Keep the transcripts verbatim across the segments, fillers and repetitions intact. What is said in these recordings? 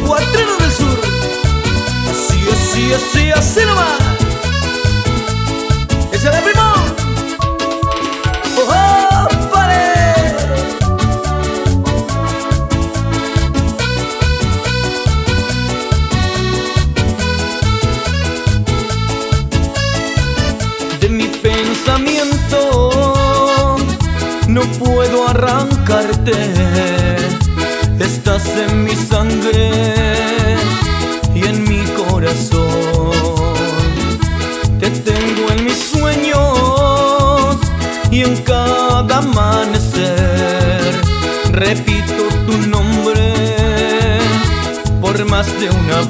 cuatreros del sur. Así, así, así, así nomás. ¡Ese de primo! ¡Oh, pare! De mi pensamiento no puedo arrancarte. Estás en mi sangre y en mi corazón. Te tengo en mis sueños y en cada amanecer. Repito tu nombre por más de una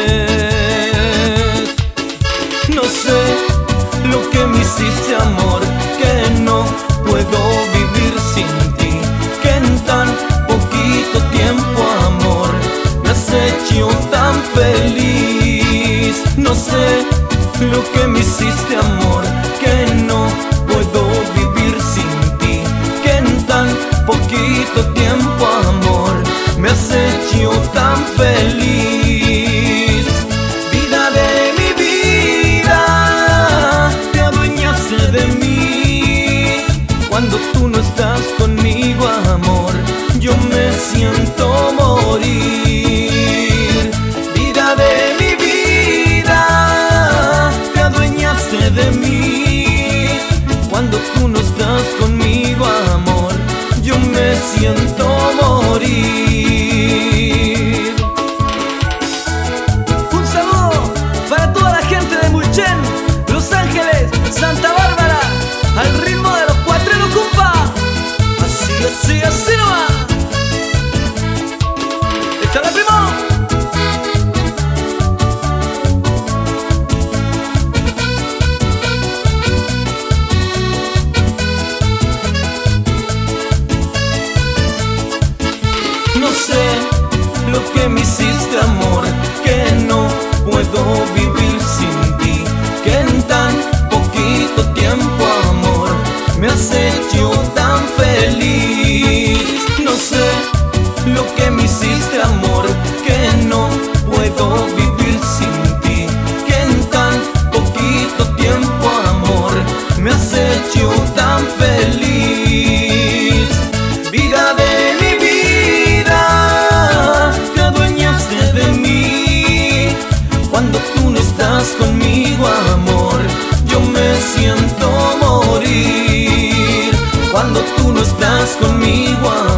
vez. No sé lo que me hiciste, amor, que no puedo vivir sin ti. Que en tan poquito tiempo, amor, me has hecho tan feliz. No sé lo que me hiciste, amor, que no puedo vivir sin ti. Que en tan poquito tiempo, amor, me has hecho tan feliz. Vida de mi vida, te adueñaste de mí. Cuando tú no estás conmigo, amor, yo me siento morir. Vida de mi vida, te adueñaste de mí. Cuando tú no estás conmigo, amor, yo me siento morir. Un saludo para toda la gente de Mulchen, Los Ángeles, Santa Bárbara, al ritmo de los cuatreros, compa. Así, así, así nomás. ¡Échale, primo! No sé lo que me hiciste, amor, que no puedo vivir sin ti. Que en tan poquito tiempo, amor, me has hecho tan feliz. No sé lo que me hiciste, amor, que no puedo vivir sin ti. Que en tan poquito tiempo, amor, me has hecho tan feliz. Vida de mi vida, te adueñaste de mí. Cuando tú no estás conmigo, amor, yo me siento morir. Cuando tú no estás conmigo, amor,